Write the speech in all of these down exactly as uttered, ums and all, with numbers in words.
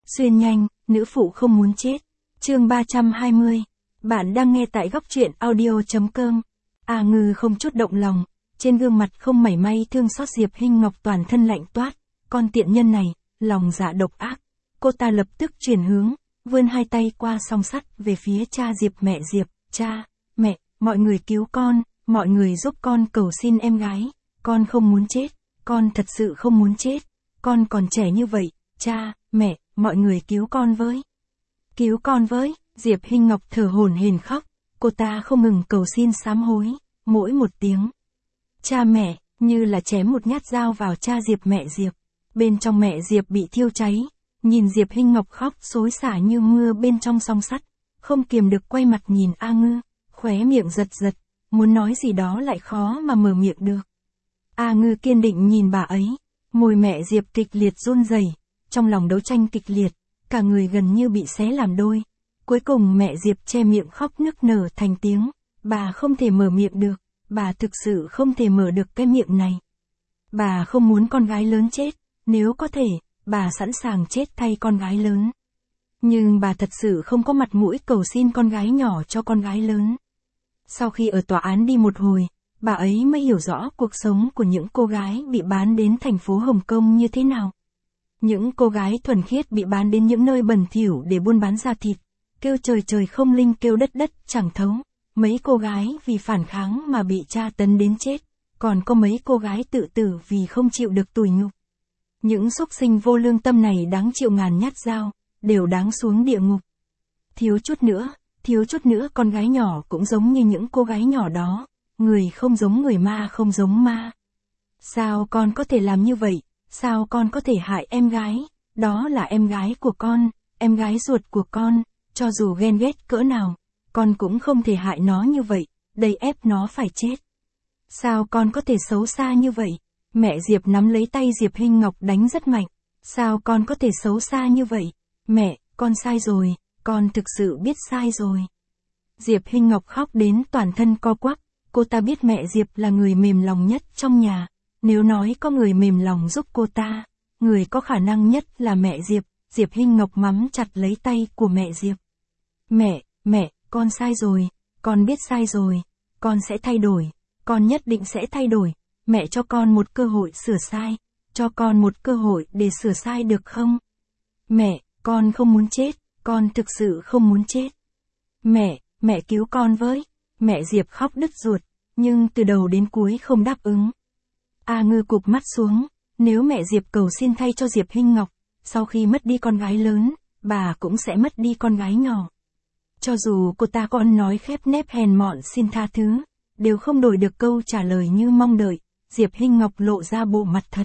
Xuyên nhanh, nữ phụ không muốn chết. Chương ba trăm hai mươi. Bạn đang nghe tại góc truyện audio chấm com. A Ngư không chút động lòng, trên gương mặt không mảy may thương xót Diệp Hinh Ngọc toàn thân lạnh toát, con tiện nhân này, lòng dạ độc ác. Cô ta lập tức chuyển hướng, vươn hai tay qua song sắt về phía cha Diệp mẹ Diệp, cha, mẹ, mọi người cứu con, mọi người giúp con cầu xin em gái, con không muốn chết, con thật sự không muốn chết, con còn trẻ như vậy, cha, mẹ, mọi người cứu con với. Cứu con với, Diệp Hinh Ngọc thở hổn hển khóc, cô ta không ngừng cầu xin sám hối, mỗi một tiếng. Cha mẹ, như là chém một nhát dao vào cha Diệp mẹ Diệp. Bên trong mẹ Diệp bị thiêu cháy, nhìn Diệp Hinh Ngọc khóc xối xả như mưa bên trong song sắt, không kiềm được quay mặt nhìn A Ngư, khóe miệng giật giật, muốn nói gì đó lại khó mà mở miệng được. A Ngư kiên định nhìn bà ấy, môi mẹ Diệp kịch liệt run rẩy, trong lòng đấu tranh kịch liệt, cả người gần như bị xé làm đôi. Cuối cùng mẹ Diệp che miệng khóc nức nở thành tiếng, bà không thể mở miệng được, bà thực sự không thể mở được cái miệng này. Bà không muốn con gái lớn chết, nếu có thể, bà sẵn sàng chết thay con gái lớn. Nhưng bà thật sự không có mặt mũi cầu xin con gái nhỏ cho con gái lớn. Sau khi ở tòa án đi một hồi, bà ấy mới hiểu rõ cuộc sống của những cô gái bị bán đến thành phố Hồng Kông như thế nào. Những cô gái thuần khiết bị bán đến những nơi bẩn thỉu để buôn bán da thịt, kêu trời trời không linh kêu đất đất chẳng thấu. Mấy cô gái vì phản kháng mà bị tra tấn đến chết, còn có mấy cô gái tự tử vì không chịu được tủi nhục. Những súc sinh vô lương tâm này đáng chịu ngàn nhát dao, đều đáng xuống địa ngục. Thiếu chút nữa, thiếu chút nữa con gái nhỏ cũng giống như những cô gái nhỏ đó, người không giống người ma không giống ma. Sao con có thể làm như vậy, sao con có thể hại em gái, đó là em gái của con, em gái ruột của con, cho dù ghen ghét cỡ nào, con cũng không thể hại nó như vậy, đầy ép nó phải chết. Sao con có thể xấu xa như vậy? Mẹ Diệp nắm lấy tay Diệp Hinh Ngọc đánh rất mạnh. Sao con có thể xấu xa như vậy? Mẹ, con sai rồi, con thực sự biết sai rồi. Diệp Hinh Ngọc khóc đến toàn thân co quắp, cô ta biết mẹ Diệp là người mềm lòng nhất trong nhà. Nếu nói có người mềm lòng giúp cô ta, người có khả năng nhất là mẹ Diệp. Diệp Hinh Ngọc mắm chặt lấy tay của mẹ Diệp. Mẹ, mẹ, con sai rồi, con biết sai rồi, con sẽ thay đổi, con nhất định sẽ thay đổi. Mẹ cho con một cơ hội sửa sai, cho con một cơ hội để sửa sai được không? Mẹ, con không muốn chết, con thực sự không muốn chết. Mẹ, mẹ cứu con với. Mẹ Diệp khóc đứt ruột, nhưng từ đầu đến cuối không đáp ứng. A Ngư cụp mắt xuống, nếu mẹ Diệp cầu xin thay cho Diệp Hinh Ngọc, sau khi mất đi con gái lớn, bà cũng sẽ mất đi con gái nhỏ. Cho dù cô ta có ăn nói khép nép hèn mọn xin tha thứ, đều không đổi được câu trả lời như mong đợi. Diệp Hinh Ngọc lộ ra bộ mặt thật.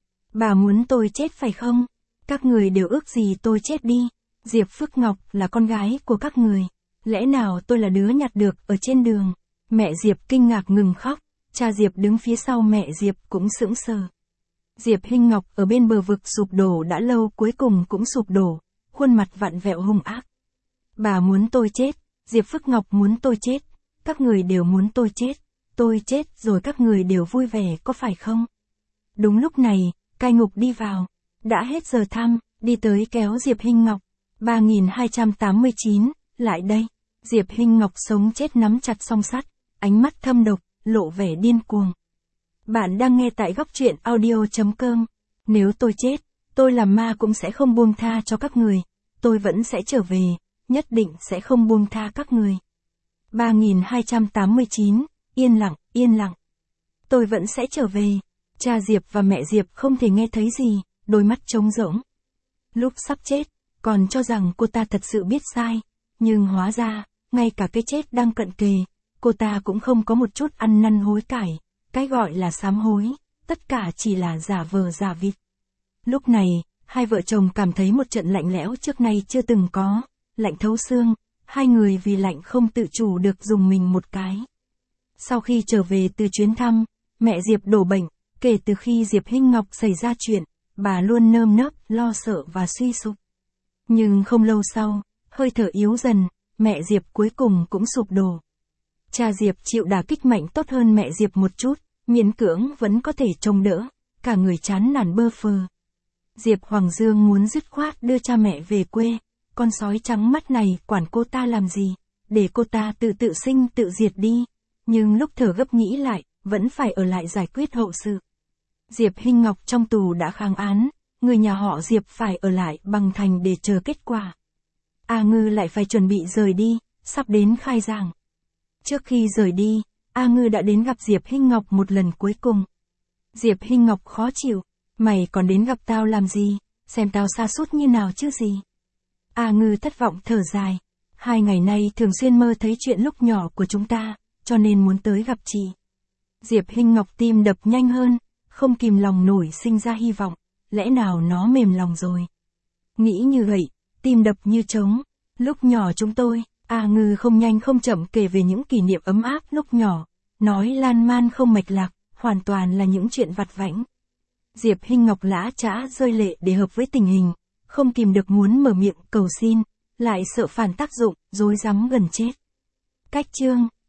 Bà muốn tôi chết phải không? Các người đều ước gì tôi chết đi. Diệp Phước Ngọc là con gái của các người. Lẽ nào tôi là đứa nhặt được ở trên đường? Mẹ Diệp kinh ngạc ngừng khóc. Cha Diệp đứng phía sau mẹ Diệp cũng sững sờ. Diệp Hinh Ngọc ở bên bờ vực sụp đổ đã lâu cuối cùng cũng sụp đổ, khuôn mặt vặn vẹo hung ác. Bà muốn tôi chết, Diệp Phước Ngọc muốn tôi chết, các người đều muốn tôi chết. Tôi chết rồi các người đều vui vẻ có phải không? Đúng lúc này, cai ngục đi vào. Đã hết giờ thăm, đi tới kéo Diệp Hinh Ngọc. ba nghìn hai trăm tám mươi chín, lại đây. Diệp Hinh Ngọc sống chết nắm chặt song sắt, ánh mắt thâm độc, lộ vẻ điên cuồng. Bạn đang nghe tại góc truyện audio chấm com. Nếu tôi chết, tôi làm ma cũng sẽ không buông tha cho các người. Tôi vẫn sẽ trở về, nhất định sẽ không buông tha các người. ba nghìn hai trăm tám mươi chín. Yên lặng, yên lặng. Tôi vẫn sẽ trở về. Cha Diệp và mẹ Diệp không thể nghe thấy gì, đôi mắt trống rỗng. Lúc sắp chết, còn cho rằng cô ta thật sự biết sai, nhưng hóa ra, ngay cả cái chết đang cận kề, cô ta cũng không có một chút ăn năn hối cải, cái gọi là sám hối, tất cả chỉ là giả vờ giả vịt. Lúc này, hai vợ chồng cảm thấy một trận lạnh lẽo trước nay chưa từng có, lạnh thấu xương, hai người vì lạnh không tự chủ được dùng mình một cái. Sau khi trở về từ chuyến thăm, mẹ Diệp đổ bệnh, kể từ khi Diệp Hinh Ngọc xảy ra chuyện, bà luôn nơm nớp, lo sợ và suy sụp. Nhưng không lâu sau, hơi thở yếu dần, mẹ Diệp cuối cùng cũng sụp đổ. Cha Diệp chịu đả kích mạnh tốt hơn mẹ Diệp một chút, miễn cưỡng vẫn có thể trông đỡ, cả người chán nản bơ phờ. Diệp Hoàng Dương muốn dứt khoát đưa cha mẹ về quê, con sói trắng mắt này quản cô ta làm gì, để cô ta tự tự sinh tự diệt đi, nhưng lúc thở gấp nghĩ lại, vẫn phải ở lại giải quyết hậu sự. Diệp Hinh Ngọc trong tù đã kháng án, người nhà họ Diệp phải ở lại Bằng Thành để chờ kết quả. A Ngư lại phải chuẩn bị rời đi, sắp đến khai giảng. Trước khi rời đi, A Ngư đã đến gặp Diệp Hinh Ngọc một lần cuối cùng. Diệp Hinh Ngọc khó chịu, mày còn đến gặp tao làm gì, xem tao sa sút như nào chứ gì. A Ngư thất vọng thở dài, hai ngày nay thường xuyên mơ thấy chuyện lúc nhỏ của chúng ta, cho nên muốn tới gặp chị. Diệp Hinh Ngọc tim đập nhanh hơn, không kìm lòng nổi sinh ra hy vọng, lẽ nào nó mềm lòng rồi. Nghĩ như vậy, tim đập như trống, lúc nhỏ chúng tôi, A Ngư không nhanh không chậm kể về những kỷ niệm ấm áp lúc nhỏ, nói lan man không mạch lạc, hoàn toàn là những chuyện vặt vãnh. Diệp Hinh Ngọc lã chã rơi lệ để hợp với tình hình, không kìm được muốn mở miệng cầu xin, lại sợ phản tác dụng, rối rắm gần chết. Cách chương